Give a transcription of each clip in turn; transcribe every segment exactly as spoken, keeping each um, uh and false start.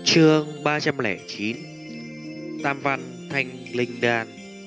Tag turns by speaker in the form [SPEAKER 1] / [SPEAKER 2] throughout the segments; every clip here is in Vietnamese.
[SPEAKER 1] Chương ba trăm lẻ chín. Tam văn thanh linh đan.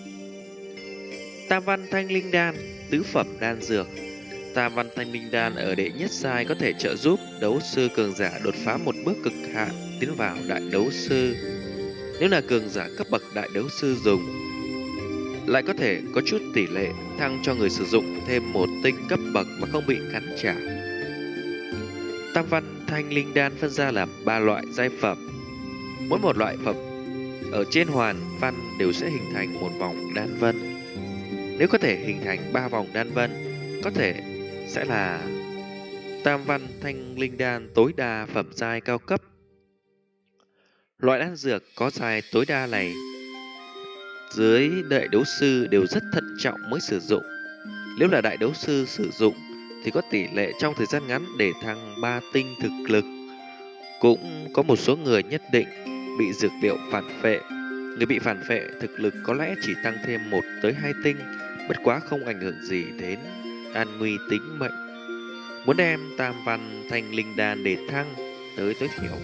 [SPEAKER 1] Tam văn thanh linh đan, tứ phẩm đan dược. Tam văn thanh linh đan ở đệ nhất giai có thể trợ giúp đấu sư cường giả đột phá một bước cực hạn, tiến vào đại đấu sư. Nếu là cường giả cấp bậc đại đấu sư dùng, lại có thể có chút tỷ lệ thăng cho người sử dụng thêm một tinh cấp bậc mà không bị cắn trả. Tam văn thanh linh đan phân ra làm ba loại giai phẩm. Mỗi một loại phẩm ở trên hoàn văn đều sẽ hình thành một vòng đan vân. Nếu có thể hình thành ba vòng đan vân, có thể sẽ là tam văn thanh linh đan tối đa phẩm giai cao cấp. Loại đan dược có giai tối đa này, dưới đại đấu sư đều rất thận trọng mới sử dụng. Nếu là đại đấu sư sử dụng thì có tỷ lệ trong thời gian ngắn để thăng ba tinh thực lực. Cũng có một số người nhất định bị dược liệu phản phệ. Người bị phản phệ thực lực có lẽ chỉ tăng thêm một tới hai tinh, bất quá không ảnh hưởng gì đến an nguy tính mệnh. Muốn đem tam văn thanh linh đan để thăng tới tối thiểu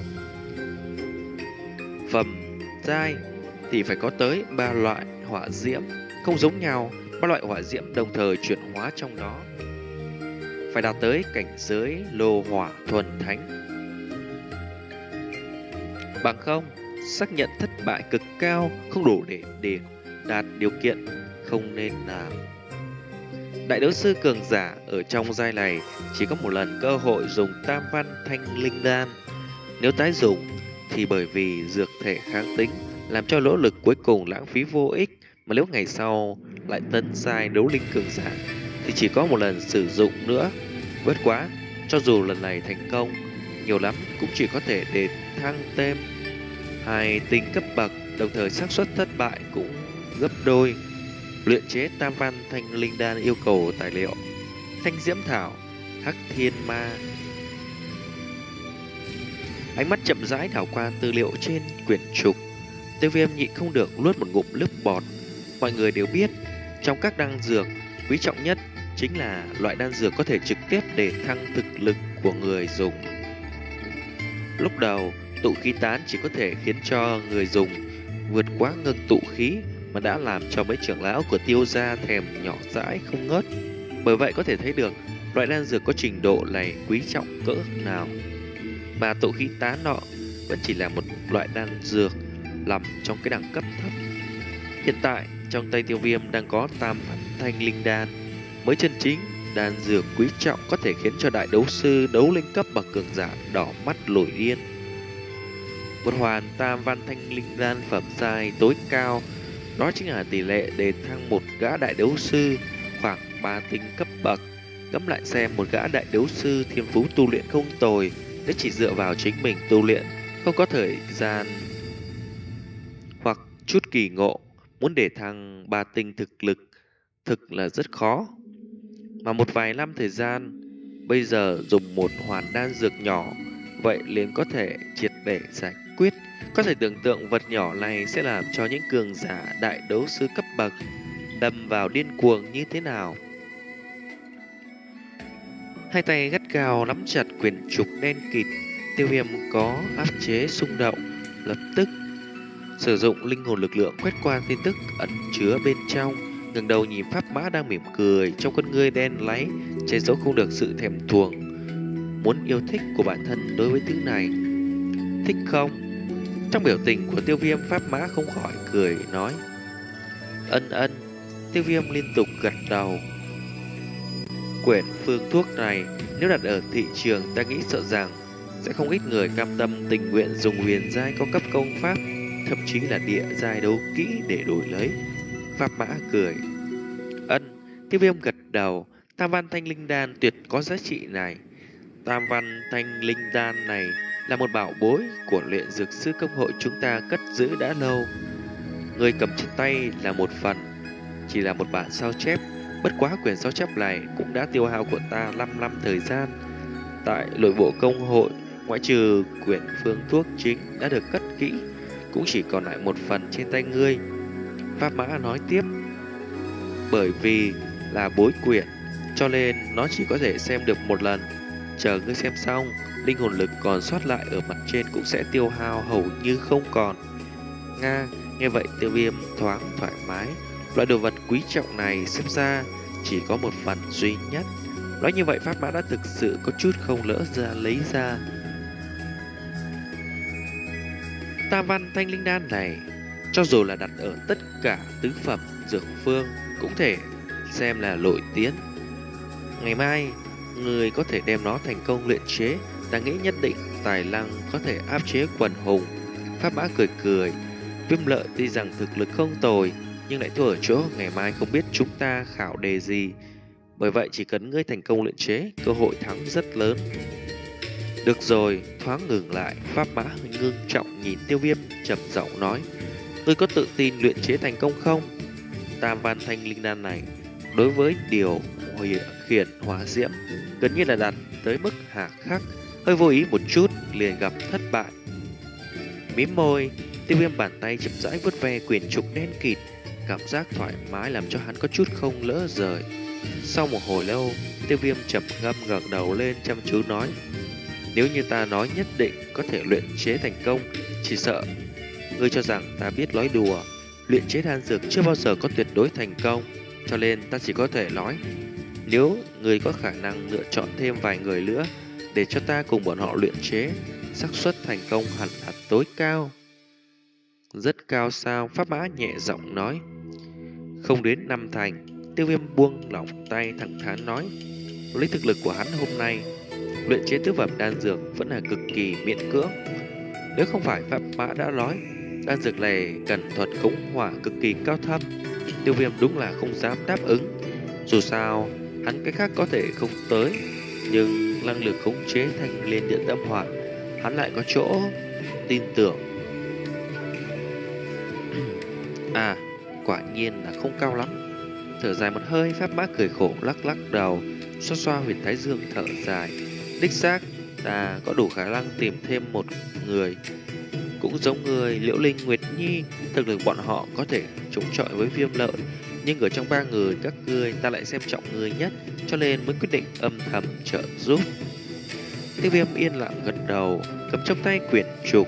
[SPEAKER 1] phẩm giai thì phải có tới ba loại hỏa diễm không giống nhau, ba loại hỏa diễm đồng thời chuyển hóa trong đó. Phải đạt tới cảnh giới lô hỏa thuần thánh. Bằng không, xác nhận thất bại cực cao, không đủ để, để đạt điều kiện, không nên làm. Đại đấu sư cường giả ở trong giai này chỉ có một lần cơ hội dùng tam văn thanh linh đan. Nếu tái dùng thì bởi vì dược thể kháng tính làm cho nỗ lực cuối cùng lãng phí vô ích, mà nếu ngày sau lại tân giai đấu linh cường giả thì chỉ có một lần sử dụng nữa. Bất quá, cho dù lần này thành công, nhiều lắm cũng chỉ có thể để thăng thêm hai tinh cấp bậc, đồng thời xác suất thất bại cũng gấp đôi. Luyện chế tam văn thanh linh đan yêu cầu tài liệu: thanh diễm thảo, hắc thiên ma. Ánh mắt chậm rãi đảo qua tư liệu trên quyển trục, Tiêu Viêm nhịn không được nuốt một ngụm nước bọt. Mọi người đều biết, trong các đan dược, quý trọng nhất chính là loại đan dược có thể trực tiếp để thăng thực lực của người dùng. Lúc đầu, tụ khí tán chỉ có thể khiến cho người dùng vượt quá ngưng tụ khí, mà đã làm cho mấy trưởng lão của Tiêu gia thèm nhỏ dãi không ngớt. Bởi vậy có thể thấy được loại đan dược có trình độ này quý trọng cỡ nào. Mà tụ khí tán nọ vẫn chỉ là một loại đan dược nằm trong cái đẳng cấp thấp. Hiện tại trong tay Tiêu Viêm đang có tam văn thanh linh đan, mới chân chính đan dược quý trọng, có thể khiến cho đại đấu sư đấu linh cấp bậc cường giả đỏ mắt lồi điên. Một hoàn tam văn thanh linh đan phẩm giai tối cao, đó chính là tỷ lệ để thăng một gã đại đấu sư khoảng ba tinh cấp bậc. Ngẫm lại xem, một gã đại đấu sư thiên phú tu luyện không tồi, nếu chỉ dựa vào chính mình tu luyện, không có thời gian hoặc chút kỳ ngộ, muốn để thăng ba tinh thực lực thực là rất khó. Mà một vài năm thời gian, bây giờ dùng một hoàn đan dược nhỏ, vậy liền có thể triệt để giải quyết. Có thể tưởng tượng vật nhỏ này sẽ làm cho những cường giả đại đấu sư cấp bậc đâm vào điên cuồng như thế nào. Hai tay gắt gao nắm chặt quyển trục đen kịt, Tiêu Viêm có áp chế xung động, lập tức sử dụng linh hồn lực lượng quét qua tin tức ẩn chứa bên trong, ngẩng đầu nhìn pháp mã đang mỉm cười, trong con ngươi đen láy che giấu không được sự thèm thuồng, muốn yêu thích của bản thân đối với thứ này. Thích không? Trong biểu tình của Tiêu Viêm, pháp mã không khỏi cười nói. Ân ân. Tiêu Viêm liên tục gật đầu. Quyển phương thuốc này nếu đặt ở thị trường, ta nghĩ sợ rằng sẽ không ít người cam tâm tình nguyện dùng huyền giai cao cấp công pháp, thậm chí là địa giai đấu kỹ để đổi lấy. Pháp mã cười. Ân. Tiêu Viêm gật đầu. Tam văn thanh linh đan tuyệt có giá trị này. Tam văn thanh linh đan này là một bảo bối của luyện dược sư công hội chúng ta cất giữ đã lâu. Người cầm trên tay là một phần, chỉ là một bản sao chép. Bất quá quyển sao chép này cũng đã tiêu hao của ta năm năm thời gian. Tại nội bộ công hội, ngoại trừ quyển phương thuốc chính đã được cất kỹ, cũng chỉ còn lại một phần trên tay ngươi. Pháp mã nói tiếp. Bởi vì là bối quyển, cho nên nó chỉ có thể xem được một lần. chờ ngươi xem xong, linh hồn lực còn sót lại ở mặt trên cũng sẽ tiêu hao hầu như không còn. Nga, nghe vậy Tiêu Viêm thoáng thoải mái. Loại đồ vật quý trọng này xếp ra chỉ có một phần duy nhất. Nói như vậy Pháp Mã đã thực sự có chút không lỡ ra lấy ra. Tam văn thanh linh đan này, cho dù là đặt ở tất cả tứ phẩm dược phương cũng thể xem là nổi tiếng. Ngày mai, người có thể đem nó thành công luyện chế, ta nghĩ nhất định tài năng có thể áp chế quần hùng. Pháp Mã cười cười, Viêm Lợi tuy rằng thực lực không tồi, nhưng lại thua ở chỗ ngày mai không biết chúng ta khảo đề gì. Bởi vậy chỉ cần ngươi thành công luyện chế, cơ hội thắng rất lớn. Được rồi, thoáng ngừng lại, Pháp Mã ngưng trọng nhìn Tiêu Viêm trầm giọng nói, ngươi có tự tin luyện chế thành công không? Tam văn thanh linh đan này đối với điều khiển hỏa diễm gần như là đạt tới mức hà khắc, hơi vô ý một chút liền gặp thất bại. Mím môi, Tiêu Viêm bàn tay chậm rãi vuốt ve quyển trục đen kịt, cảm giác thoải mái làm cho hắn có chút không lỡ rời. Sau một hồi lâu, Tiêu Viêm trầm ngâm ngẩng đầu lên chăm chú nói, nếu như ta nói nhất định có thể luyện chế thành công, chỉ sợ ngươi cho rằng ta biết nói đùa. Luyện chế đan dược chưa bao giờ có tuyệt đối thành công, cho nên ta chỉ có thể nói, nếu ngươi có khả năng lựa chọn thêm vài người nữa để cho ta cùng bọn họ luyện chế, xác suất thành công hẳn là tối cao. Rất cao sao? Pháp Mã nhẹ giọng nói. Không đến năm thành. Tiêu Viêm buông lỏng tay thẳng thắn nói, lấy thực lực của hắn hôm nay, luyện chế tứ phẩm đan dược vẫn là cực kỳ miễn cưỡng. Nếu không phải Pháp Mã đã nói đan dược này cần thuật khống hỏa cực kỳ cao thâm, Tiêu Viêm đúng là không dám đáp ứng. Dù sao hắn cái khác có thể không tới, nhưng năng lực khống chế thành liên điện tâm hỏa hắn lại có chỗ tin tưởng. À, quả nhiên là không cao lắm. Thở dài một hơi, Pháp Mã cười khổ lắc lắc đầu, xoa xoa huyệt thái dương thở dài. Đích xác, ta có đủ khả năng tìm thêm một người cũng giống người Liễu Linh, Nguyệt Nhi. Thực lực bọn họ có thể chống chọi với Viêm Lợi, nhưng ở trong ba người các ngươi ta lại xem trọng người nhất, cho nên mới quyết định âm thầm trợ giúp. Tiêu Viêm yên lặng gật đầu, cầm trong tay quyển trục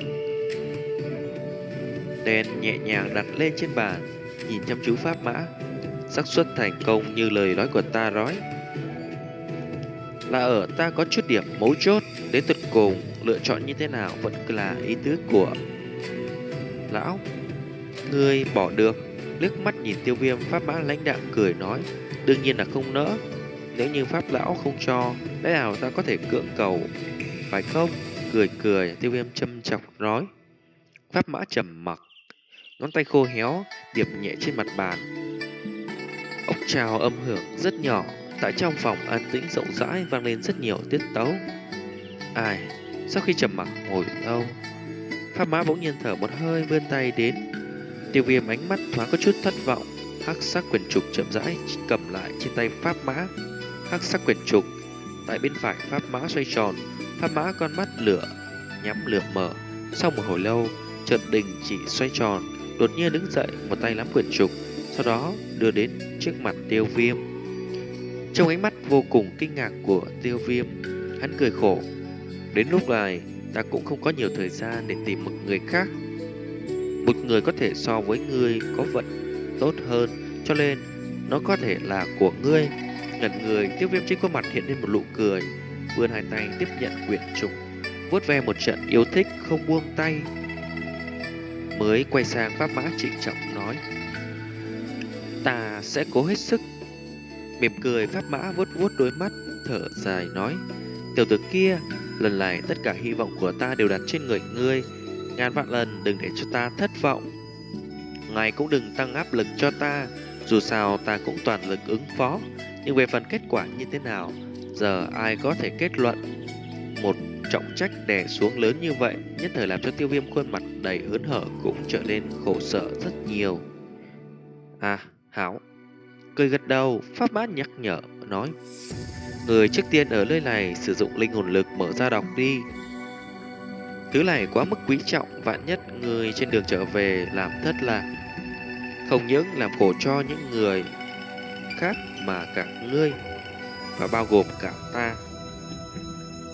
[SPEAKER 1] đen nhẹ nhàng đặt lên trên bàn, nhìn chăm chú Pháp Mã. Xác suất thành công như lời nói của ta nói là ở ta có chút điểm mấu chốt, đến tận cùng lựa chọn như thế nào vẫn là ý tứ của lão. Ngươi bỏ được? Liếc mắt nhìn Tiêu Viêm, Pháp Mã lãnh đạm cười nói, đương nhiên là không nỡ. Nếu như Pháp lão không cho, lẽ nào ta có thể cưỡng cầu, phải không? Cười cười, Tiêu Viêm châm chọc nói. Pháp Mã trầm mặc, ngón tay khô héo điệp nhẹ trên mặt bàn. Ốc trào âm hưởng rất nhỏ, tại trong phòng an tĩnh rộng rãi vang lên rất nhiều tiết tấu. Ai, sau khi trầm mặc hồi lâu, Pháp Mã bỗng nhiên thở một hơi, vươn tay đến. Tiêu Viêm ánh mắt thoáng có chút thất vọng, hắc sắc quyển trục chậm rãi cầm lại trên tay Pháp Mã. Hắc sắc quyển trục tại bên phải Pháp Mã xoay tròn, Pháp Mã con mắt lửa nhắm lửa mở. Sau một hồi lâu, chợt đình chỉ xoay tròn, đột nhiên đứng dậy, một tay nắm quyển trục, sau đó đưa đến trước mặt Tiêu Viêm. Trong ánh mắt vô cùng kinh ngạc của Tiêu Viêm, hắn cười khổ. Đến lúc này, ta cũng không có nhiều thời gian để tìm một người khác. Một người có thể so với ngươi có vận tốt hơn, cho nên nó có thể là của ngươi. Ngẩn người, Tiêu Viêm trên khuôn mặt hiện lên một nụ cười, vươn hai tay tiếp nhận quyển trục, vuốt ve một trận yêu thích không buông tay, mới quay sang Pháp Mã trịnh trọng nói, ta sẽ cố hết sức. Mỉm cười, Pháp Mã vuốt vuốt đôi mắt, thở dài nói, tiểu tử kia, lần này tất cả hy vọng của ta đều đặt trên người ngươi, ngàn vạn lần đừng để cho ta thất vọng. Ngài cũng đừng tăng áp lực cho ta, dù sao ta cũng toàn lực ứng phó, nhưng về phần kết quả như thế nào, giờ ai có thể kết luận. Một trọng trách đè xuống lớn như vậy, nhất thời làm cho Tiêu Viêm khuôn mặt đầy hớn hở cũng trở nên khổ sở rất nhiều. À, hảo. Cười gật đầu, Pháp Mã nhắc nhở, nói, người trước tiên ở nơi này sử dụng linh hồn lực mở ra đọc đi. Thứ này quá mức quý trọng, vạn nhất người trên đường trở về làm thất lạc, không những làm khổ cho những người khác mà cả ngươi, và bao gồm cả ta.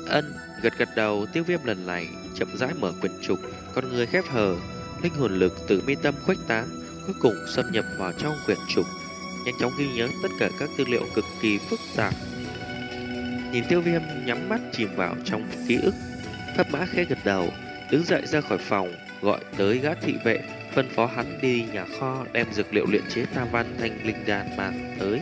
[SPEAKER 1] Ân, gật gật đầu. Tiêu Viêm lần này chậm rãi mở quyển trục, con người khép hờ, linh hồn lực từ mi tâm khuếch tán, cuối cùng xâm nhập vào trong quyển trục, nhanh chóng ghi nhớ tất cả các tư liệu cực kỳ phức tạp. Nhìn Tiêu Viêm nhắm mắt chìm vào trong ký ức, Pháp Mã khẽ gật đầu, đứng dậy ra khỏi phòng, gọi tới gã thị vệ, phân phó hắn đi nhà kho đem dược liệu luyện chế tam văn thanh linh đan mang tới.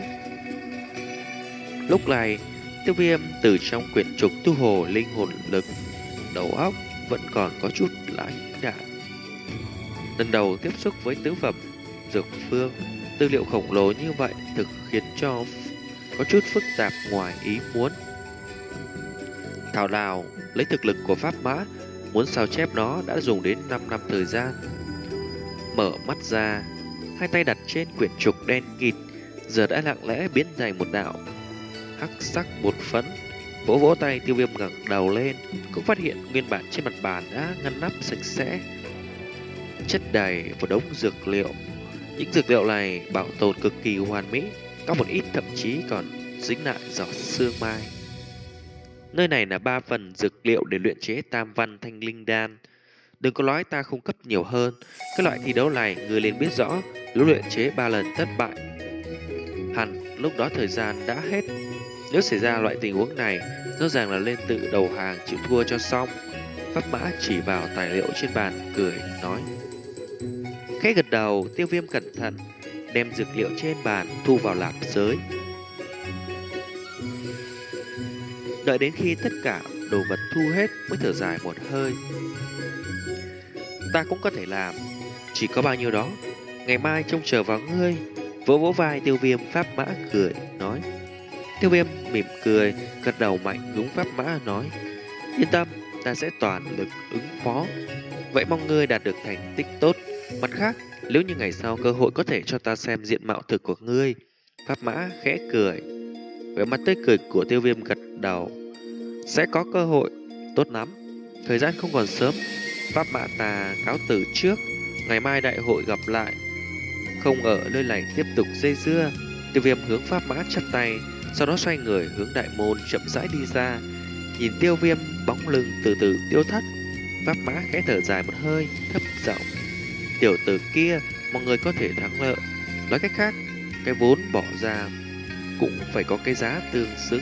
[SPEAKER 1] Lúc này, Tiêu Viêm từ trong quyển trục tu hồ linh hồn lực, đầu óc vẫn còn có chút lãnh đạm. Lần đầu tiếp xúc với tứ phẩm dược phương, tư liệu khổng lồ như vậy thực khiến cho có chút phức tạp ngoài ý muốn. Thảo nào lấy thực lực của Pháp Mã, muốn sao chép nó đã dùng đến năm năm thời gian. Mở mắt ra, hai tay đặt trên quyển trục đen kịt, giờ đã lặng lẽ biến thành một đạo hắc sắc bột phấn. Vỗ vỗ tay, Tiêu Viêm ngẩng đầu lên, cũng phát hiện nguyên bản trên mặt bàn đã ngăn nắp sạch sẽ, chất đầy một đống dược liệu. Những dược liệu này bảo tồn cực kỳ hoàn mỹ, có một ít thậm chí còn dính lại giọt sương mai. Nơi này là ba phần dược liệu để luyện chế tam văn thanh linh đan. Đừng có nói ta không cấp nhiều hơn. Cái loại thi đấu này người liền biết rõ, nếu luyện chế ba lần thất bại, hẳn lúc đó thời gian đã hết. Nếu xảy ra loại tình huống này, rõ ràng là lên tự đầu hàng chịu thua cho xong. Pháp Mã chỉ vào tài liệu trên bàn cười nói. Khẽ gật đầu, Tiêu Viêm cẩn thận đem dược liệu trên bàn thu vào lạp giới. Đợi đến khi tất cả đồ vật thu hết mới thở dài một hơi. Ta cũng có thể làm, chỉ có bao nhiêu đó. Ngày mai trông chờ vào ngươi. Vỗ vỗ vai Tiêu Viêm, Pháp Mã cười nói. Tiêu Viêm mỉm cười, gật đầu mạnh đúng Pháp Mã nói. Yên tâm, ta sẽ toàn lực ứng phó. Vậy mong ngươi đạt được thành tích tốt. Mặt khác, nếu như ngày sau cơ hội có thể cho ta xem diện mạo thực của ngươi. Pháp Mã khẽ cười. Vẻ mặt tươi cười của Tiêu Viêm gật đầu. Sẽ có cơ hội, tốt lắm. Thời gian không còn sớm, Pháp Mã ta cáo từ trước. Ngày mai đại hội gặp lại, không ở nơi này tiếp tục dây dưa. Tiêu Viêm hướng Pháp Mã chắp tay, sau đó xoay người hướng đại môn chậm rãi đi ra. Nhìn Tiêu Viêm bóng lưng từ từ tiêu thất, Pháp Mã khẽ thở dài một hơi, thấp giọng. Tiểu tử kia, mọi người có thể thắng lợi. Nói cách khác, cái vốn bỏ ra cũng phải có cái giá tương xứng.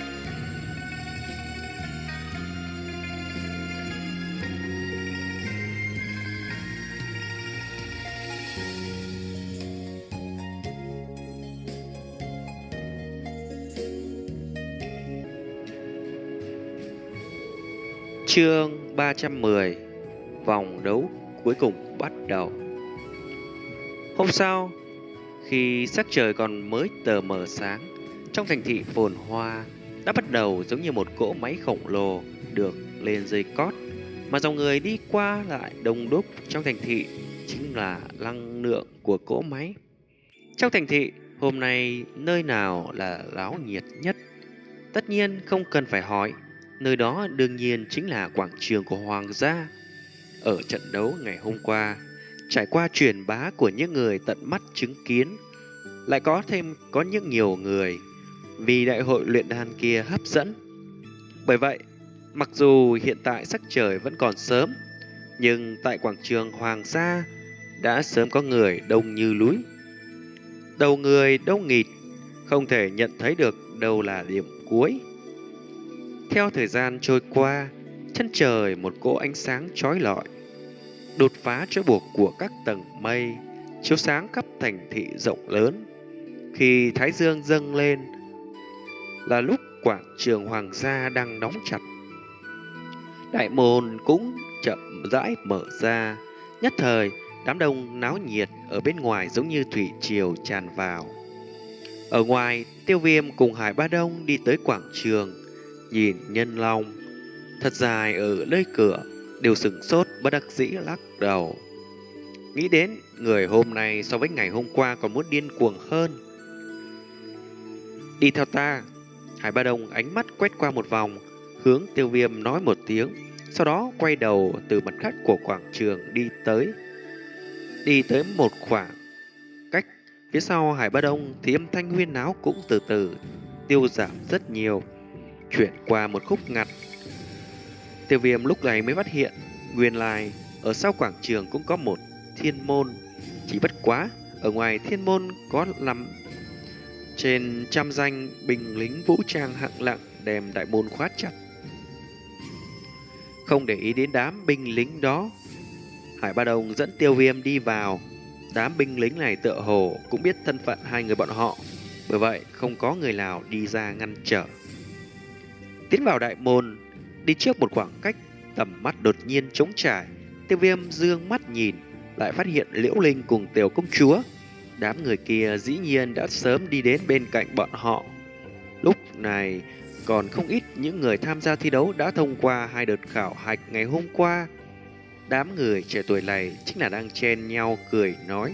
[SPEAKER 1] Chương ba trăm mười. Vòng đấu cuối cùng bắt đầu. Hôm sau, khi sắc trời còn mới tờ mờ sáng, trong thành thị phồn hoa đã bắt đầu giống như một cỗ máy khổng lồ được lên dây cót, mà dòng người đi qua lại đông đúc trong thành thị chính là năng lượng của cỗ máy. Trong thành thị, hôm nay nơi nào là náo nhiệt nhất? Tất nhiên không cần phải hỏi, nơi đó đương nhiên chính là quảng trường của Hoàng gia. Ở trận đấu ngày hôm qua, trải qua truyền bá của những người tận mắt chứng kiến, lại có thêm có những nhiều người vì đại hội luyện đan kia hấp dẫn. Bởi vậy, mặc dù hiện tại sắc trời vẫn còn sớm, nhưng tại quảng trường Hoàng gia đã sớm có người đông như núi. Đầu người đông nghịt, không thể nhận thấy được đâu là điểm cuối. Theo thời gian trôi qua, chân trời một cỗ ánh sáng chói lọi đột phá trói buộc của các tầng mây, chiếu sáng khắp thành thị rộng lớn. Khi thái dương dâng lên là lúc quảng trường Hoàng gia đang đóng chặt. Đại môn cũng chậm rãi mở ra. Nhất thời, đám đông náo nhiệt ở bên ngoài giống như thủy triều tràn vào. Ở ngoài, Tiêu Viêm cùng Hải Ba Đông đi tới quảng trường, nhìn nhân long thật dài ở nơi cửa, đều sửng sốt bất đắc dĩ lắc đầu. Nghĩ đến người hôm nay so với ngày hôm qua còn muốn điên cuồng hơn. Đi theo ta. Hải Ba Đông ánh mắt quét qua một vòng, hướng Tiêu Viêm nói một tiếng, sau đó quay đầu từ mặt khác của quảng trường đi tới. Đi tới một khoảng cách, phía sau Hải Ba Đông thì âm thanh huyên náo cũng từ từ tiêu giảm rất nhiều, chuyển qua một khúc ngặt. Tiêu Viêm lúc này mới phát hiện, nguyên lai ở sau quảng trường cũng có một thiên môn. Chỉ bất quá, ở ngoài thiên môn có nằm trên trăm danh binh lính vũ trang hạng nặng đem đại môn khóa chặt. Không để ý đến đám binh lính đó, Hải Ba Đồng dẫn Tiêu Viêm đi vào. Đám binh lính này tựa hồ cũng biết thân phận hai người bọn họ, bởi vậy không có người nào đi ra ngăn trở. Tiến vào đại môn, đi trước một khoảng cách, tầm mắt đột nhiên trống trải. Tiêu Viêm dương mắt nhìn, lại phát hiện Liễu Linh cùng Tiểu Công Chúa. Đám người kia dĩ nhiên đã sớm đi đến bên cạnh bọn họ. Lúc này còn không ít những người tham gia thi đấu đã thông qua hai đợt khảo hạch ngày hôm qua. Đám người trẻ tuổi này chính là đang chen nhau cười nói.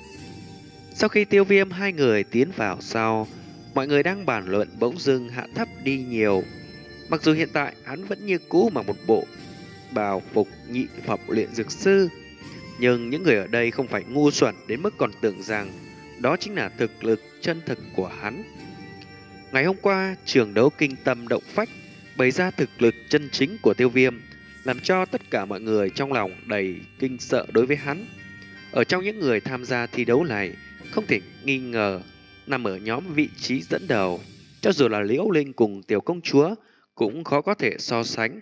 [SPEAKER 1] Sau khi Tiêu Viêm hai người tiến vào sau, mọi người đang bàn luận bỗng dưng hạ thấp đi nhiều. Mặc dù hiện tại hắn vẫn như cũ mặc một bộ bào phục nhị phẩm luyện dược sư, nhưng những người ở đây không phải ngu xuẩn đến mức còn tưởng rằng đó chính là thực lực chân thực của hắn. Ngày hôm qua, trường đấu kinh tâm động phách bày ra thực lực chân chính của Tiêu Viêm, làm cho tất cả mọi người trong lòng đầy kinh sợ đối với hắn. Ở trong những người tham gia thi đấu này, không thể nghi ngờ nằm ở nhóm vị trí dẫn đầu, cho dù là Liễu Linh cùng Tiểu Công Chúa cũng khó có thể so sánh.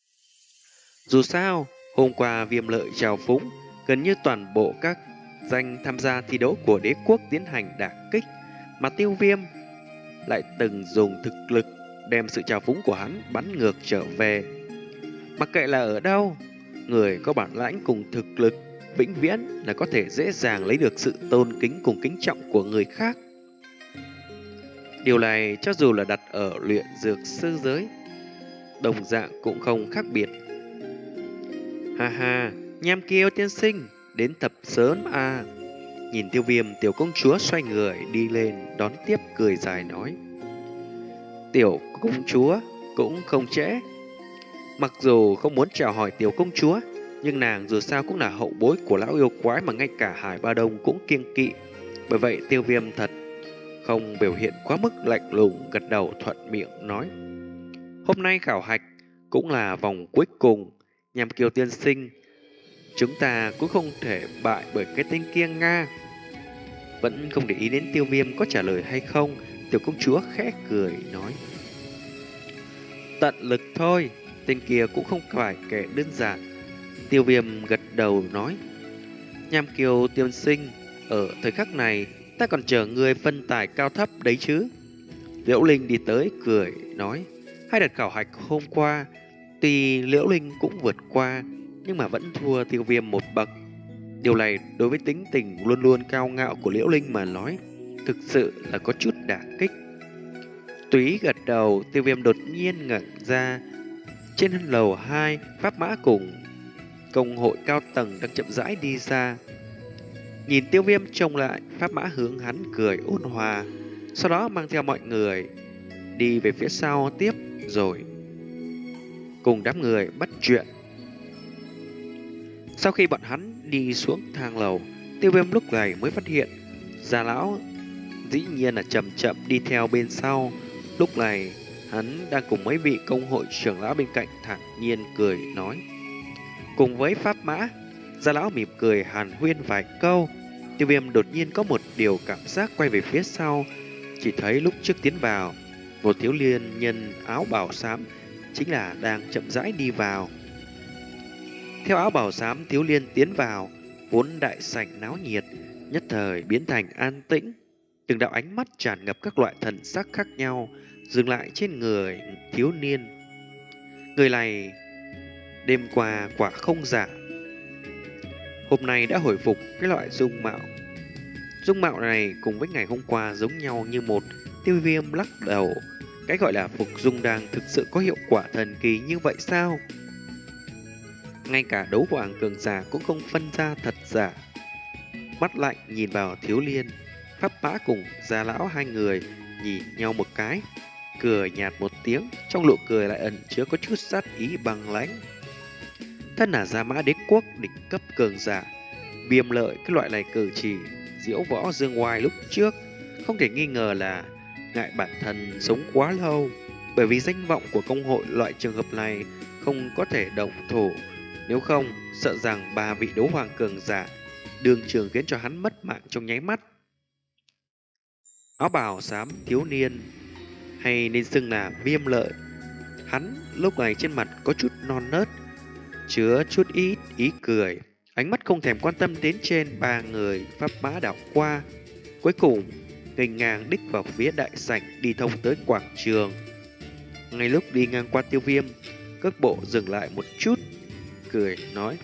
[SPEAKER 1] Dù sao, hôm qua Viêm Lợi trào phúng, gần như toàn bộ các danh tham gia thi đấu của đế quốc tiến hành đả kích, mà Tiêu Viêm lại từng dùng thực lực đem sự trào phúng của hắn bắn ngược trở về. Mặc kệ là ở đâu, người có bản lãnh cùng thực lực vĩnh viễn là có thể dễ dàng lấy được sự tôn kính cùng kính trọng của người khác. Điều này cho dù là đặt ở luyện dược sư giới, đồng dạng cũng không khác biệt. Ha ha, Nham Kiêu tiên sinh, đến tập sớm à. Nhìn Tiêu Viêm, Tiểu Công Chúa xoay người đi lên đón tiếp cười dài nói. Tiểu Công Chúa cũng không trễ. Mặc dù không muốn chào hỏi Tiểu Công Chúa, nhưng nàng dù sao cũng là hậu bối của lão yêu quái mà ngay cả Hải Ba Đông cũng kiêng kỵ. Bởi vậy Tiêu Viêm thật không biểu hiện quá mức lạnh lùng, gật đầu thuận miệng nói. Hôm nay khảo hạch cũng là vòng cuối cùng, Nham Kiêu tiên sinh, chúng ta cũng không thể bại bởi cái tên kia Nga. Vẫn không để ý đến Tiêu Viêm có trả lời hay không, Tiểu Công Chúa khẽ cười nói. Tận lực thôi, tên kia cũng không phải kẻ đơn giản. Tiêu Viêm gật đầu nói. Nham Kiêu tiên sinh, ở thời khắc này ta còn chờ người phân tài cao thấp đấy chứ. Liễu Linh đi tới cười nói. Hai đợt khảo hạch hôm qua, tuy Liễu Linh cũng vượt qua, nhưng mà vẫn thua Tiêu Viêm một bậc. Điều này đối với tính tình luôn luôn cao ngạo của Liễu Linh mà nói, thực sự là có chút đả kích. Túy gật đầu, Tiêu Viêm đột nhiên ngẩng ra. Trên lầu hai, Pháp Mã cùng công hội cao tầng đang chậm rãi đi ra. Nhìn Tiêu Viêm trông lại, Pháp Mã hướng hắn cười ôn hòa, sau đó mang theo mọi người đi về phía sau tiếp rồi cùng đám người bắt chuyện. Sau khi bọn hắn đi xuống thang lầu, Tiêu Viêm lúc này mới phát hiện Gia Lão dĩ nhiên là chậm chậm đi theo bên sau. Lúc này hắn đang cùng mấy vị công hội trưởng lão bên cạnh thản nhiên cười nói. Cùng với Pháp Mã, Gia Lão mỉm cười hàn huyên vài câu. Tiêu Viêm đột nhiên có một điều cảm giác quay về phía sau. Chỉ thấy lúc trước tiến vào, một thiếu niên nhân áo bào xám chính là đang chậm rãi đi vào. Theo áo bào xám thiếu niên tiến vào, vốn đại sảnh náo nhiệt nhất thời biến thành an tĩnh. Từng đạo ánh mắt tràn ngập các loại thần sắc khác nhau dừng lại trên người thiếu niên. Người này đêm qua quả không giả, hôm nay đã hồi phục cái loại dung mạo. Dung mạo này cùng với ngày hôm qua giống nhau như một. Tiêu Viêm lắc đầu. Cái gọi là phục dung đang thực sự có hiệu quả thần kỳ như vậy sao? Ngay cả đấu hoàng cường giả cũng không phân ra thật giả. Mắt lạnh nhìn vào thiếu niên, Pháp Mã cùng Gia Lão hai người nhìn nhau một cái, cười nhạt một tiếng, trong nụ cười lại ẩn chứa có chút sát ý băng lãnh. Thân là Gia Mã đế quốc đỉnh cấp cường giả, Viêm Lợi cái loại này cử chỉ diễu võ dương oai lúc trước không thể nghi ngờ là ngại bản thân sống quá lâu, Bởi vì danh vọng của công hội loại trường hợp này không có thể động thủ, nếu không sợ rằng ba vị đấu hoàng cường giả đường trường khiến cho hắn mất mạng trong nháy mắt. Áo bào xám thiếu niên, hay nên xưng là Viêm Lợi, hắn lúc này trên mặt có chút non nớt, chứa chút ít ý cười, ánh mắt không thèm quan tâm đến trên ba người pháp mã đảo qua. Cuối cùng, nghênh ngang đích vào phía đại sảnh đi thông tới quảng trường. Ngay lúc đi ngang qua Tiêu Viêm, cước bộ dừng lại một chút, cười nói: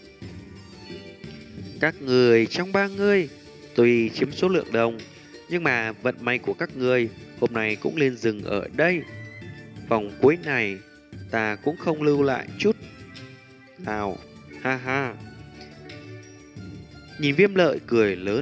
[SPEAKER 1] các người trong ba người tuy chiếm số lượng đông, nhưng mà vận may của các người hôm nay cũng lên dừng ở đây. Vòng cuối này ta cũng không lưu lại chút nào, ha ha. Nhìn Viêm Lợi cười lớn,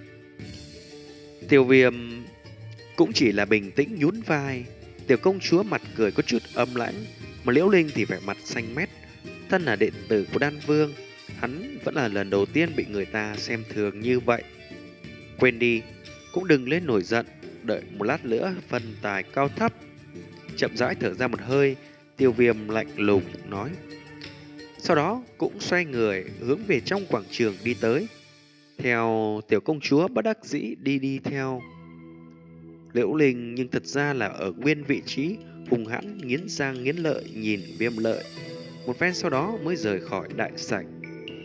[SPEAKER 1] Tiêu Viêm cũng chỉ là bình tĩnh nhún vai. Tiểu công chúa mặt cười có chút âm lãnh, mà Liễu Linh thì vẻ mặt xanh mét. Thân là đệ tử của Đan Vương, hắn vẫn là lần đầu tiên bị người ta xem thường như vậy. Quên đi, cũng đừng lên nổi giận, đợi một lát nữa phân tài cao thấp. Chậm rãi thở ra một hơi, Tiêu Viêm lạnh lùng nói. Sau đó cũng xoay người hướng về trong quảng trường đi tới, theo tiểu công chúa bất đắc dĩ đi đi theo. Liễu Linh nhưng thật ra là ở nguyên vị trí, hùng hãn nghiến răng nghiến lợi nhìn Viêm Lợi một phen, sau đó mới rời khỏi đại sảnh.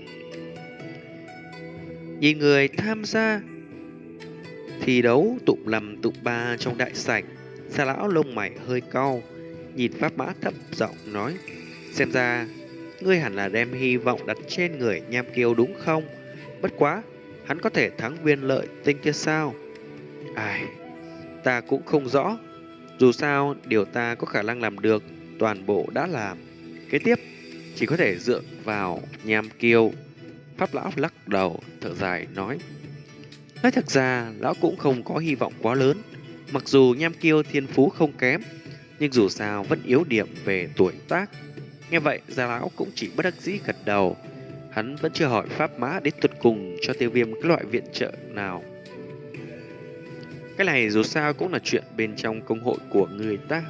[SPEAKER 1] Nhìn người tham gia thi đấu tụm lầm tụm ba trong đại sảnh, Gia lão lông mày hơi cau, nhìn Pháp Mã thấp giọng nói: xem ra ngươi hẳn là đem hy vọng đặt trên người Nham Kiêu đúng không? Bất quá, hắn có thể thắng Viên Lợi tinh kia sao? Ai, ta cũng không rõ. Dù sao, điều ta có khả năng làm được, toàn bộ đã làm. Kế tiếp, chỉ có thể dựa vào Nham Kiêu. Pháp lão lắc đầu, thở dài nói. Nói thật ra, lão cũng không có hy vọng quá lớn. Mặc dù Nham Kiêu thiên phú không kém, nhưng dù sao vẫn yếu điểm về tuổi tác. Nghe vậy, Gia lão cũng chỉ bất đắc dĩ gật đầu. Hắn vẫn chưa hỏi Pháp Mã đến tuyệt cùng cho Tiêu Viêm cái loại viện trợ nào. Cái này dù sao cũng là chuyện bên trong công hội của người ta.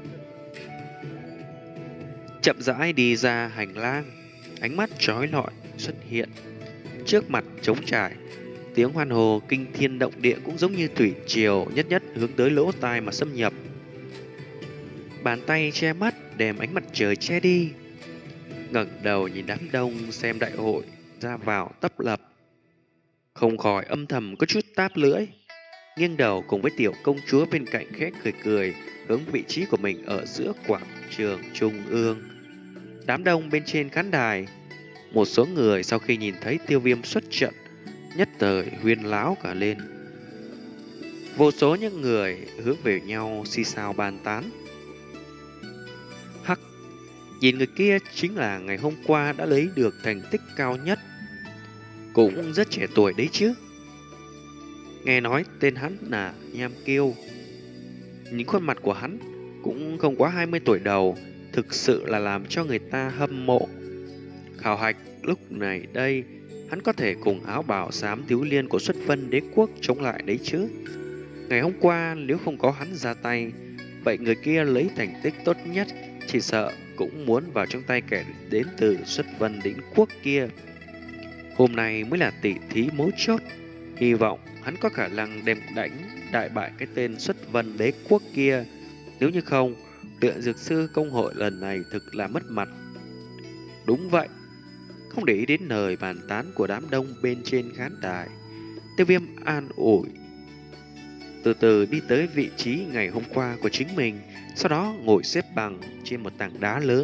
[SPEAKER 1] Chậm rãi đi ra hành lang, ánh mắt trói lọi xuất hiện. Trước mặt trống trải, tiếng hoan hô kinh thiên động địa cũng giống như thủy triều nhất nhất hướng tới lỗ tai mà xâm nhập. Bàn tay che mắt đem ánh mặt trời che đi. Ngẩng đầu nhìn đám đông xem đại hội ra vào tấp lập, không khỏi âm thầm có chút táp lưỡi. Nghiêng đầu cùng với tiểu công chúa bên cạnh khẽ cười cười, hướng vị trí của mình ở giữa quảng trường trung ương. Đám đông bên trên khán đài, một số người sau khi nhìn thấy Tiêu Viêm xuất trận, nhất thời huyên láo cả lên. Vô số những người hướng về nhau xì xào bàn tán. Hắc, nhìn người kia chính là ngày hôm qua đã lấy được thành tích cao nhất, cũng rất trẻ tuổi đấy chứ. Nghe nói tên hắn là Nham Kiêu, những khuôn mặt của hắn cũng không quá hai mươi tuổi đầu, thực sự là làm cho người ta hâm mộ. Khảo hạch lúc này đây, hắn có thể cùng áo bào xám thiếu liên của Xuất Vân Đế Quốc chống lại đấy chứ. Ngày hôm qua nếu không có hắn ra tay, vậy người kia lấy thành tích tốt nhất chỉ sợ cũng muốn vào trong tay kẻ đến từ Xuất Vân Đế Quốc kia. Hôm nay mới là tỷ thí mấu chốt, hy vọng hắn có khả năng đem đánh đại bại cái tên Xuất Vân Đế Quốc kia. Nếu như không, luyện dược sư công hội lần này thực là mất mặt. Đúng vậy. Không để ý đến lời bàn tán của đám đông bên trên khán đài, Tiêu Viêm an ủi, từ từ đi tới vị trí ngày hôm qua của chính mình, sau đó ngồi xếp bằng trên một tảng đá lớn.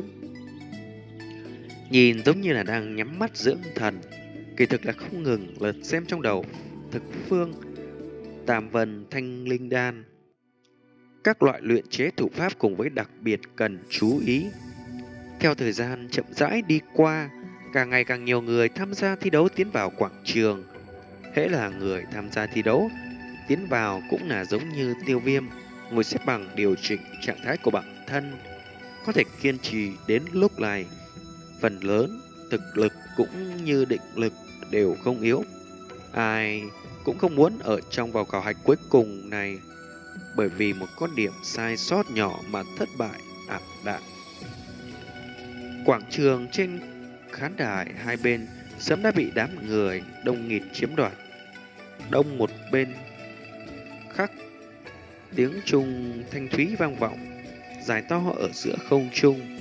[SPEAKER 1] Nhìn giống như là đang nhắm mắt dưỡng thần, kỳ thực là không ngừng lật xem trong đầu thực phương, tam vân, thanh linh đan, các loại luyện chế thủ pháp cùng với đặc biệt cần chú ý. Theo thời gian chậm rãi đi qua, càng ngày càng nhiều người tham gia thi đấu tiến vào quảng trường. Hễ là người tham gia thi đấu tiến vào cũng là giống như Tiêu Viêm, ngồi xếp bằng điều chỉnh trạng thái của bản thân. Có thể kiên trì đến lúc này, phần lớn thực lực cũng như định lực đều không yếu. Ai cũng không muốn ở trong vào khảo hạch cuối cùng này, bởi vì một con điểm sai sót nhỏ mà thất bại. ảm đạm. Quảng trường trên khán đài hai bên sớm đã bị đám người đông nghịt chiếm đoạt. Đông một bên khác, tiếng trung thanh thúy vang vọng, dài to ở giữa không trung.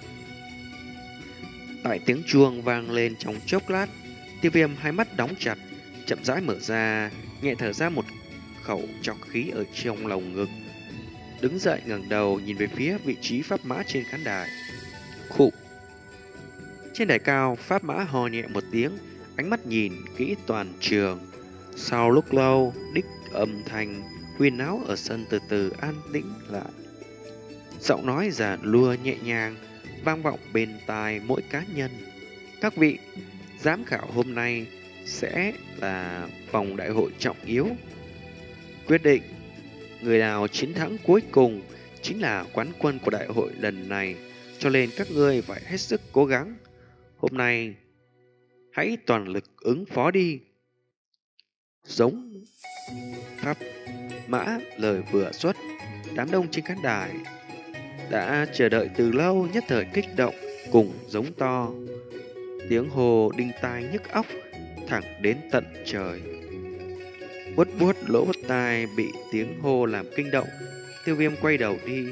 [SPEAKER 1] Tại tiếng chuông vang lên trong chốc lát, Tiêu Viêm hai mắt đóng chặt, chậm rãi mở ra, nhẹ thở ra một khẩu trọc khí ở trong lồng ngực. Đứng dậy ngẩng đầu nhìn về phía vị trí pháp mã trên khán đài. Khụ. Trên đài cao, pháp mã hò nhẹ một tiếng, ánh mắt nhìn kỹ toàn trường. Sau lúc lâu, đích âm thanh huyên náo ở sân từ từ an tĩnh lại. Giọng nói già lua nhẹ nhàng vang vọng bên tai mỗi cá nhân. Các vị, giám khảo hôm nay sẽ là vòng đại hội trọng yếu. Quyết định người nào chiến thắng cuối cùng chính là quán quân của đại hội lần này, cho nên các ngươi phải hết sức cố gắng. Hôm nay hãy toàn lực ứng phó đi. Giống pháp mã lời vừa xuất, đám đông trên khán đài đã chờ đợi từ lâu, nhất thời kích động cùng giống to. Tiếng hồ đinh tai nhức óc thẳng đến tận trời. Buốt buốt lỗ tai bị tiếng hô làm kinh động, Tiêu Viêm quay đầu đi.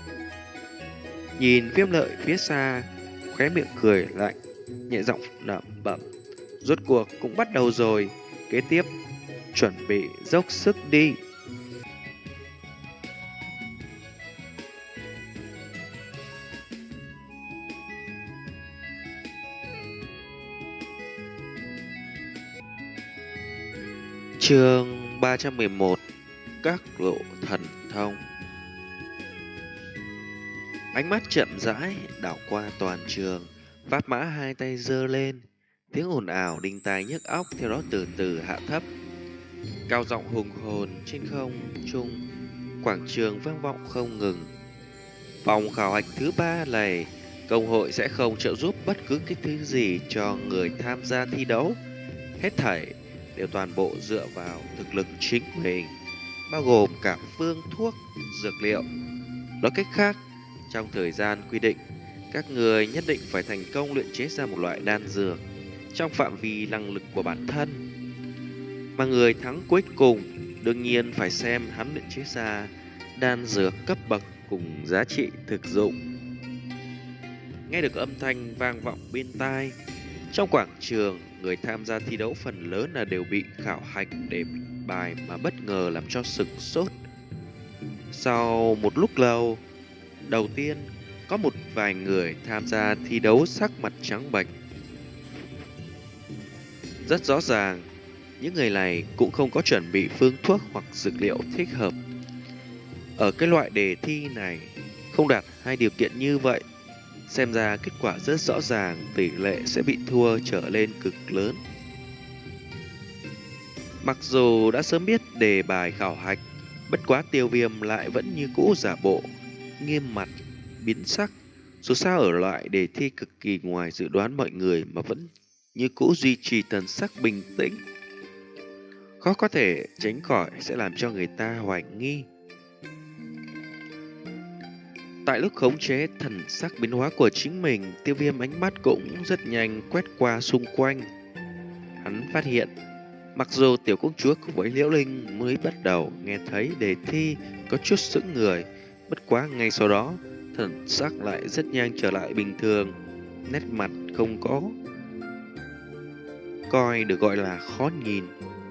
[SPEAKER 1] Nhìn Viêm Lợi phía xa, khóe miệng cười lạnh, nhẹ giọng lẩm bẩm. Rốt cuộc cũng bắt đầu rồi, kế tiếp chuẩn bị dốc sức đi. Chương ba trăm mười một. Các lộ thần thông. Ánh mắt chậm rãi đảo qua toàn trường, pháp mã hai tay giơ lên, tiếng ồn ào đinh tai nhức óc theo đó từ từ hạ thấp. Cao giọng hùng hồn trên không trung, quảng trường vang vọng không ngừng. Vòng khảo hạch thứ ba này, công hội sẽ không trợ giúp bất cứ cái thứ gì cho người tham gia thi đấu. Hết thảy đều toàn bộ dựa vào thực lực chính mình, bao gồm cả phương thuốc, dược liệu. Nói cách khác, trong thời gian quy định, các người nhất định phải thành công luyện chế ra một loại đan dược trong phạm vi năng lực của bản thân. Mà người thắng cuối cùng đương nhiên phải xem hắn luyện chế ra đan dược cấp bậc cùng giá trị thực dụng. Nghe được âm thanh vang vọng bên tai, trong quảng trường, người tham gia thi đấu phần lớn là đều bị khảo hạch để bài mà bất ngờ làm cho sửng sốt. Sau một lúc lâu, đầu tiên có một vài người tham gia thi đấu sắc mặt trắng bệch. Rất rõ ràng, những người này cũng không có chuẩn bị phương thuốc hoặc dược liệu thích hợp. Ở cái loại đề thi này, không đạt hai điều kiện như vậy, xem ra kết quả rất rõ ràng, tỷ lệ sẽ bị thua trở lên cực lớn. Mặc dù đã sớm biết đề bài khảo hạch, bất quá Tiêu Viêm lại vẫn như cũ giả bộ, nghiêm mặt, biến sắc. Dù sao ở loại đề thi cực kỳ ngoài dự đoán mọi người mà vẫn như cũ duy trì thần sắc bình tĩnh, khó có thể tránh khỏi sẽ làm cho người ta hoài nghi. Tại lúc khống chế thần sắc biến hóa của chính mình, Tiêu Viêm ánh mắt cũng rất nhanh quét qua xung quanh. Hắn phát hiện, mặc dù tiểu công chúa cùng với Liễu Linh mới bắt đầu nghe thấy đề thi có chút sững người, bất quá ngay sau đó, thần sắc lại rất nhanh trở lại bình thường, nét mặt không có coi được gọi là khó nhìn.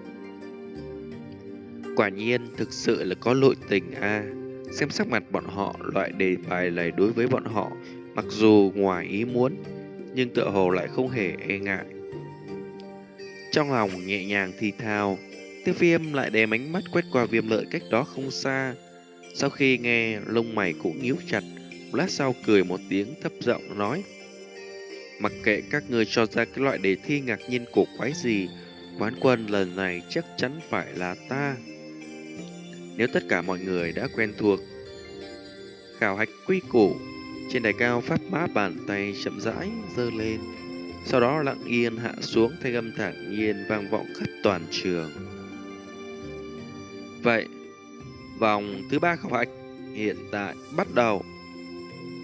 [SPEAKER 1] Quả nhiên thực sự là có nội tình a. À. Xem sắc mặt bọn họ, loại đề bài này đối với bọn họ mặc dù ngoài ý muốn, nhưng tựa hồ lại không hề e ngại. Trong lòng nhẹ nhàng thì thào, Tiêu Viêm lại đem ánh mắt quét qua Viêm Lợi cách đó không xa. Sau khi nghe, lông mày cũng nhíu chặt, một lát sau cười một tiếng thấp giọng nói: mặc kệ các ngươi cho ra cái loại đề thi ngạc nhiên cổ quái gì, quán quân lần này chắc chắn phải là ta. Nếu tất cả mọi người đã quen thuộc khảo hạch quy củ, trên đài cao pháp mã bàn tay chậm rãi giơ lên, sau đó lặng yên hạ xuống, thanh âm thản nhiên vang vọng khắp toàn trường. Vậy, vòng thứ ba khảo hạch hiện tại bắt đầu.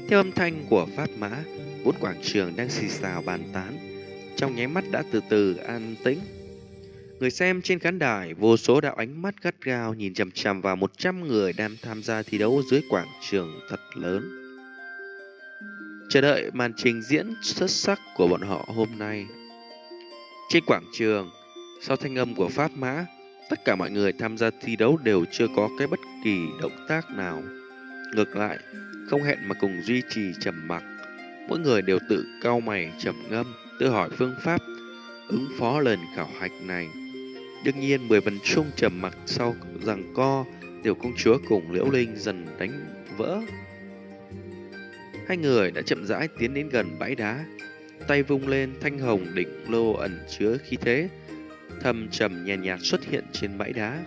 [SPEAKER 1] Theo âm thanh của pháp mã, bốn quảng trường đang xì xào bàn tán, trong nháy mắt đã từ từ an tĩnh. Người xem trên khán đài, vô số đạo ánh mắt gắt gao nhìn chằm chằm vào một trăm người đang tham gia thi đấu dưới quảng trường thật lớn, chờ đợi màn trình diễn xuất sắc của bọn họ hôm nay. Trên quảng trường, sau thanh âm của pháp mã, tất cả mọi người tham gia thi đấu đều chưa có cái bất kỳ động tác nào. Ngược lại, không hẹn mà cùng duy trì trầm mặc, mỗi người đều tự cau mày trầm ngâm, tự hỏi phương pháp ứng phó lần khảo hạch này. Đương nhiên, mười phần chung trầm mặc sau giằng co, tiểu công chúa cùng Liễu Linh dần đánh vỡ. Hai người đã chậm rãi tiến đến gần bãi đá, tay vung lên, thanh hồng đỉnh lô ẩn chứa khí thế thâm trầm nhàn nhạt, nhạt xuất hiện trên bãi đá.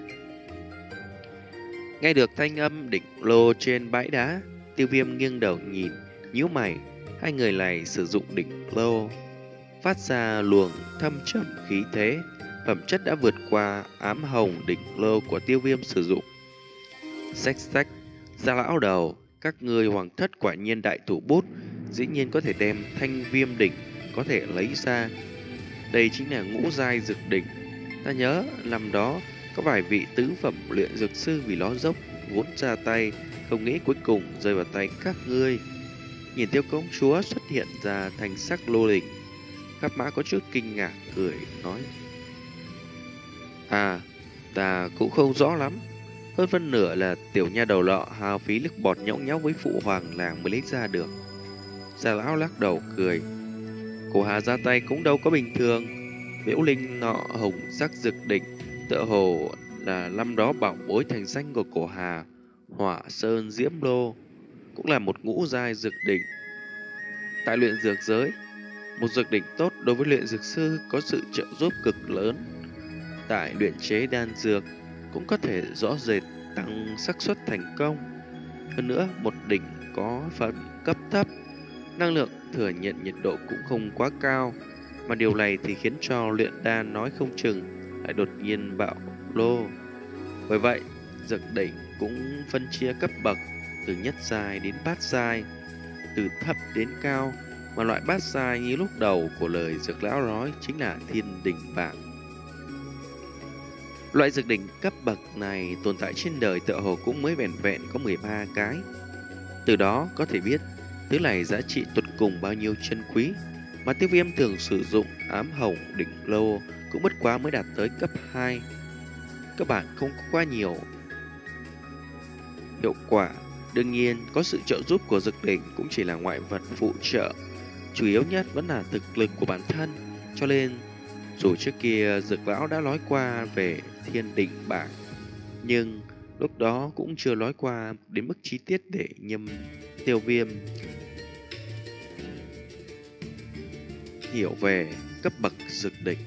[SPEAKER 1] Nghe được thanh âm đỉnh lô trên bãi đá, Tiêu Viêm nghiêng đầu nhìn, nhíu mày. Hai người này sử dụng đỉnh lô, phát ra luồng thâm trầm khí thế, phẩm chất đã vượt qua ám hồng đỉnh lô của Tiêu Viêm sử dụng. Xách xách, Gia lão đầu, các ngươi hoàng thất quả nhiên đại thủ bút, dĩ nhiên có thể đem thanh viêm đỉnh có thể lấy ra. Đây chính là ngũ giai dược đỉnh. Ta nhớ năm đó có vài vị tứ phẩm luyện dược sư vì nó dốc vốn ra tay, không nghĩ cuối cùng rơi vào tay các ngươi. Nhìn Tiêu công chúa xuất hiện ra thành sắc lô đỉnh, Pháp Mã có chút kinh ngạc cười nói: À, ta cũng không rõ lắm. Hơn phân nửa là tiểu nha đầu lọ hao phí nước bọt nhõng nhẽo với phụ hoàng làng mới lấy ra được. Gia lão lắc đầu cười: Cổ Hà ra tay cũng đâu có bình thường. Liễu Linh nọ hồng sắc dược đỉnh, tựa hồ là năm đó bảo bối thành danh của Cổ Hà. Hỏa Sơn Diễm Lô cũng là một ngũ giai dược đỉnh. Tại luyện dược giới, một dược đỉnh tốt đối với luyện dược sư có sự trợ giúp cực lớn. Tại luyện chế đan dược cũng có thể rõ rệt tăng xác suất thành công. Hơn nữa, một đỉnh có phần cấp thấp, năng lượng thừa nhận nhiệt độ cũng không quá cao, mà điều này thì khiến cho luyện đan nói không chừng lại đột nhiên bạo lô. Bởi vậy, dược đỉnh cũng phân chia cấp bậc từ nhất giai đến bát giai, từ thấp đến cao, mà loại bát giai như lúc đầu của lời dược lão nói chính là thiên đỉnh bảng. Loại dược đỉnh cấp bậc này tồn tại trên đời tựa hồ cũng mới vẹn vẹn có mười ba cái. Từ đó có thể biết thứ này giá trị tột cùng bao nhiêu chân quý, mà Tiêu Viêm thường sử dụng ám hồng đỉnh lô cũng bất quá mới đạt tới cấp hai. Các bạn không có quá nhiều hiệu quả. Đương nhiên, có sự trợ giúp của dược đỉnh cũng chỉ là ngoại vật phụ trợ, chủ yếu nhất vẫn là thực lực của bản thân. Cho nên, dù trước kia dược lão đã nói qua về thiên đỉnh bảng, nhưng lúc đó cũng chưa nói qua đến mức chi tiết để nhâm Tiêu Viêm hiểu về cấp bậc dược đỉnh.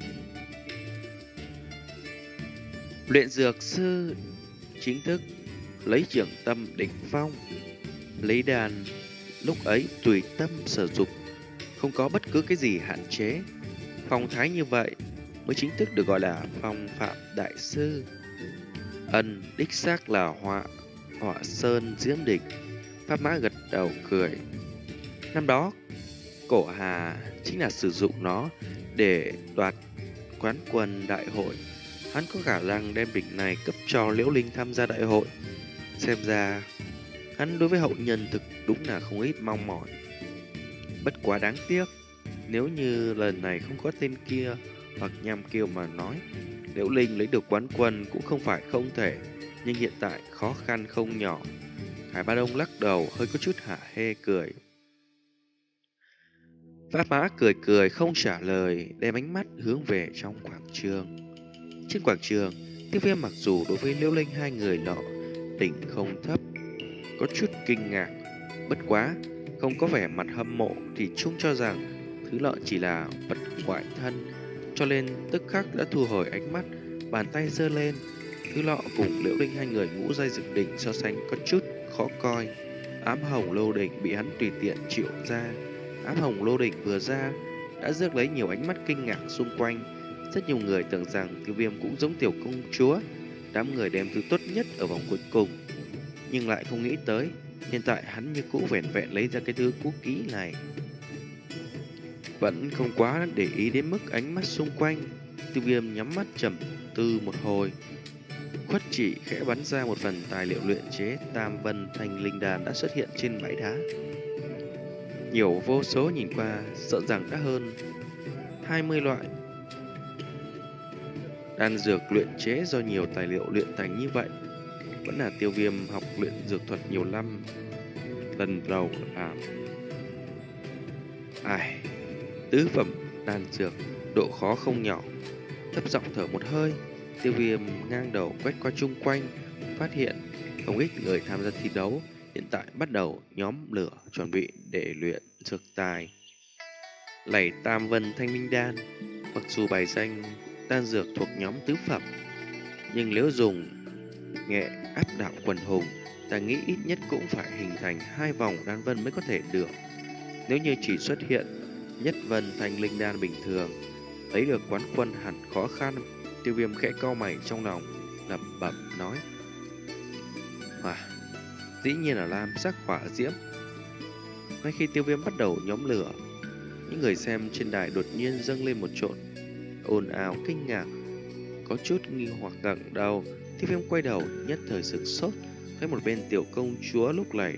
[SPEAKER 1] Luyện dược sư chính thức lấy trưởng tâm đỉnh phong, lấy đàn lúc ấy tùy tâm sử dụng, không có bất cứ cái gì hạn chế. Phong thái như vậy mới chính thức được gọi là phong phạm đại sư. Ân đích xác là họa họa sơn diễm đỉnh. Pháp Mã gật đầu cười. Năm đó Cổ Hà chính là sử dụng nó để đoạt quán quân đại hội. Hắn có khả năng đem đỉnh này cấp cho Liễu Linh tham gia đại hội. Xem ra hắn đối với hậu nhân thực đúng là không ít mong mỏi. Bất quá đáng tiếc, nếu như lần này không có tên kia hoặc nham kiêu mà nói, Liễu Linh lấy được quán quân cũng không phải không thể, nhưng hiện tại khó khăn không nhỏ. Hải Ba Đông lắc đầu hơi có chút hả hê cười. Pháp Mã cười cười không trả lời, đem ánh mắt hướng về trong quảng trường. Trên quảng trường, Tiêu Viêm mặc dù đối với Liễu Linh hai người nọ đỉnh không thấp, có chút kinh ngạc, bất quá không có vẻ mặt hâm mộ thì chúng cho rằng thứ nọ chỉ là vật ngoại thân, cho nên tức khắc đã thu hồi ánh mắt, bàn tay giơ lên. Thứ lọ cùng Liễu Linh hai người ngũ giai dược đỉnh so sánh có chút khó coi. Ám hồng lô đỉnh bị hắn tùy tiện triệu ra. Ám hồng lô đỉnh vừa ra đã rước lấy nhiều ánh mắt kinh ngạc xung quanh. Rất nhiều người tưởng rằng Tiêu Viêm cũng giống tiểu công chúa, đám người đem thứ tốt nhất ở vòng cuối cùng, nhưng lại không nghĩ tới Hiện tại hắn như cũ vẻn vẹn lấy ra cái thứ cũ kỹ này, vẫn không quá để ý đến mức ánh mắt xung quanh. Tiêu Viêm nhắm mắt trầm tư một hồi, khuất chỉ khẽ bắn ra một phần tài liệu luyện chế Tam Vân Thanh Linh Đan đã xuất hiện trên bãi đá. Nhiều vô số nhìn qua, sợ rằng đã hơn hai mươi loại đan dược luyện chế do nhiều tài liệu luyện thành như vậy. Vẫn là Tiêu Viêm học luyện dược thuật nhiều năm, lần đầu làm. Ai, tứ phẩm đan dược, độ khó không nhỏ. Thấp giọng thở một hơi, Tiêu Viêm ngang đầu quét qua chung quanh, phát hiện không ít người tham gia thi đấu hiện tại bắt đầu nhóm lửa chuẩn bị để luyện dược tài. Lẩy Tam Vân Thanh Minh Đan, mặc dù bài danh đan dược thuộc nhóm tứ phẩm, nhưng nếu dùng nghệ áp đảo quần hùng, ta nghĩ ít nhất cũng phải hình thành hai vòng đan vân mới có thể được. Nếu như chỉ xuất hiện nhất vân thanh linh đan bình thường, lấy được quán quân hẳn khó khăn. Tiêu Viêm khẽ cau mày trong lòng, lẩm bẩm nói: "À, dĩ nhiên là lam sắc hỏa diễm." Ngay khi Tiêu Viêm bắt đầu nhóm lửa, những người xem trên đài đột nhiên dâng lên một trộn ồn ào kinh ngạc, có chút nghi hoặc ngẩng đầu. Tiêu Viêm quay đầu, nhất thời sửng sốt, thấy một bên tiểu công chúa lúc này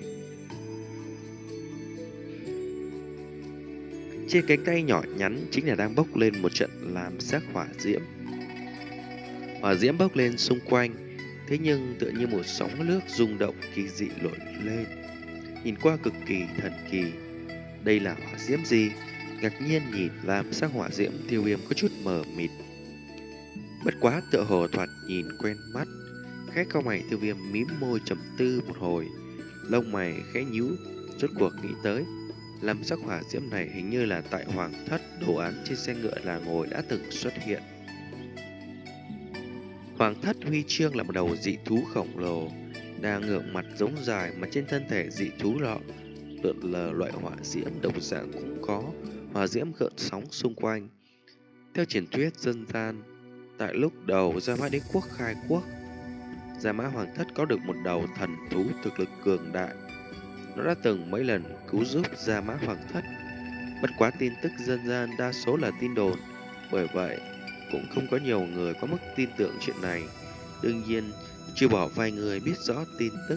[SPEAKER 1] trên cánh tay nhỏ nhắn chính là đang bốc lên một trận lam sắc hỏa diễm. Hỏa diễm bốc lên xung quanh, thế nhưng tựa như một sóng nước rung động kỳ dị nổi lên, nhìn qua cực kỳ thần kỳ. Đây là hỏa diễm gì? Ngạc nhiên nhìn lam sắc hỏa diễm, Tiêu Viêm có chút mờ mịt. Bất quá tựa hồ thoạt nhìn quen mắt. Khẽ cau mày, Tiêu Viêm mím môi trầm tư một hồi, lông mày khẽ nhíu, rốt cuộc nghĩ tới lam sắc hỏa diễm này hình như là tại Hoàng Thất đồ án trên xe ngựa là ngồi đã từng xuất hiện. Hoàng Thất huy chương là một đầu dị thú khổng lồ đang ngượng mặt giống dài, mà trên thân thể dị thú lọ lượn lờ loại hỏa diễm đồng dạng cũng có hỏa diễm gợn sóng xung quanh. Theo truyền thuyết dân gian, tại lúc đầu Gia Mã Đế quốc khai quốc, Gia Mã Hoàng Thất có được một đầu thần thú thực lực cường đại. Nó đã từng mấy lần cứu giúp Gia Mã Hoàng Thất. Bất quá tin tức dân gian đa số là tin đồn, bởi vậy cũng không có nhiều người có mức tin tưởng chuyện này. Đương nhiên, chưa bỏ vài người biết rõ tin tức.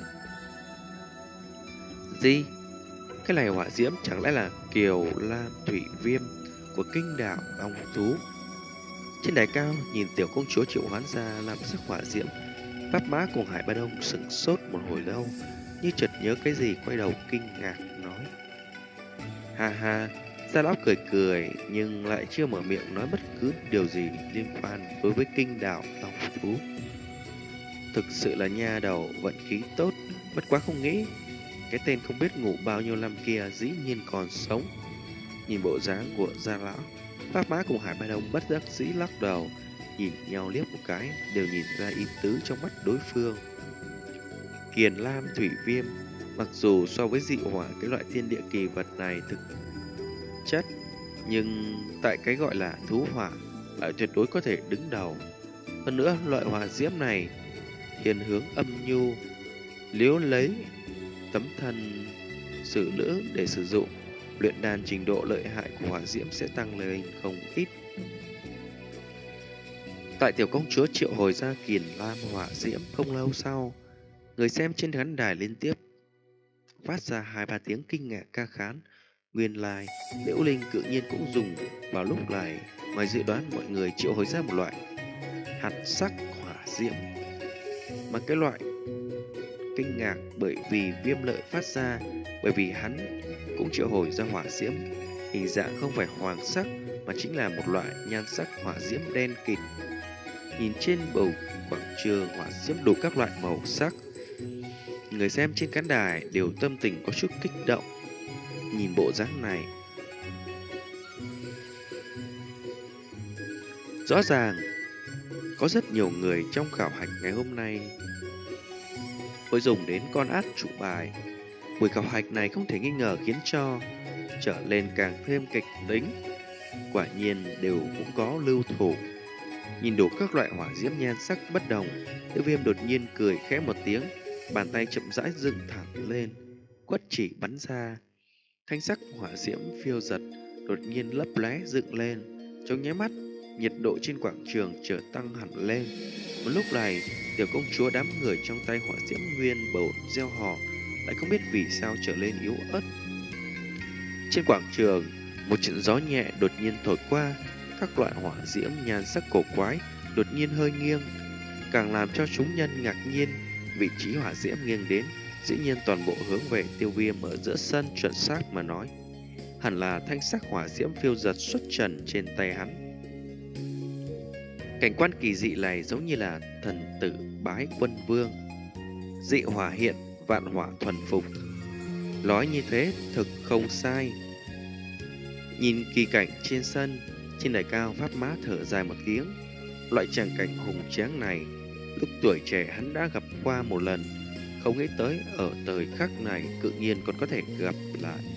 [SPEAKER 1] Gì? Cái này hỏa diễm chẳng lẽ là Kiều Lam Thủy Viêm của kinh đảo Long Thú? Trên đài cao, nhìn tiểu công chúa triệu hoán ra làm sắc hỏa diễm, Pháp Mã cùng Hải Ba Đông sững sốt một hồi lâu, như chợt nhớ cái gì, quay đầu kinh ngạc nói: "Ha ha." Gia Lão cười cười nhưng lại chưa mở miệng nói bất cứ điều gì liên quan đối với kinh đảo Long Thú. Thực sự là nha đầu vận khí tốt, bất quá không nghĩ cái tên không biết ngủ bao nhiêu năm kia dĩ nhiên còn sống. Nhìn bộ dáng của Gia Lão, Pháp Mã cùng Hải Ba Đông bất đắc dĩ lắc đầu, nhìn nhau liếc một cái, đều nhìn ra ý tứ trong mắt đối phương. Kiền Lam Thủy Viêm, mặc dù so với dị hỏa cái loại thiên địa kỳ vật này thực chất, nhưng tại cái gọi là thú hỏa lại tuyệt đối có thể đứng đầu. Hơn nữa, loại hỏa diễm này thiên hướng âm nhu, nếu lấy tấm thân sử nữ để sử dụng, luyện đan trình độ lợi hại của hỏa diễm sẽ tăng lên không ít. Tại tiểu công chúa triệu hồi ra Kiền Lam hỏa diễm không lâu sau, người xem trên khán đài liên tiếp phát ra hai ba tiếng kinh ngạc ca khán. Nguyên lai, Liễu Linh cự nhiên cũng dùng vào lúc này. Ngoài dự đoán, mọi người triệu hồi ra một loại hạt sắc hỏa diễm, mà cái loại kinh ngạc bởi vì Viêm Lợi phát ra, bởi vì hắn cũng triệu hồi ra hỏa diễm, hình dạng không phải hoàng sắc mà chính là một loại nhan sắc hỏa diễm đen kịt. Nhìn trên bầu quảng trường hỏa diễm đủ các loại màu sắc, người xem trên khán đài đều tâm tình có chút kích động. Nhìn bộ dáng này, rõ ràng có rất nhiều người trong khảo hạch ngày hôm nay会dùng đến con át chủ bài. Buổi khảo hạch này không thể nghi ngờ khiến cho trở lên càng thêm kịch tính. Quả nhiên đều cũng có lưu thủ. Nhìn đủ các loại hỏa diễm nhan sắc bất đồng, Tiêu Viêm đột nhiên cười khẽ một tiếng, bàn tay chậm rãi dựng thẳng lên, quất chỉ bắn ra. Thanh sắc hỏa diễm phiêu giật đột nhiên lấp lóe dựng lên, trong nháy mắt nhiệt độ trên quảng trường trở tăng hẳn lên. Một lúc này, tiểu công chúa đám người trong tay hỏa diễm nguyên bầu gieo hò lại không biết vì sao trở lên yếu ớt. Trên quảng trường, một trận gió nhẹ đột nhiên thổi qua, các loại hỏa diễm nhan sắc cổ quái đột nhiên hơi nghiêng, càng làm cho chúng nhân ngạc nhiên. Vị trí hỏa diễm nghiêng đến, dĩ nhiên toàn bộ hướng về Tiêu Viêm ở giữa sân, chuẩn xác mà nói, hẳn là thanh sắc hỏa diễm phiêu giật xuất trần trên tay hắn. Cảnh quan kỳ dị này giống như là thần tử bái quân vương, dị hỏa hiện, vạn hỏa thuần phục. Nói như thế thực không sai. Nhìn kỳ cảnh trên sân, trên đài cao Pháp Mã thở dài một tiếng. Loại tràng cảnh hùng tráng này, lúc tuổi trẻ hắn đã gặp qua một lần, không nghĩ tới ở thời khắc này tự nhiên còn có thể gặp lại.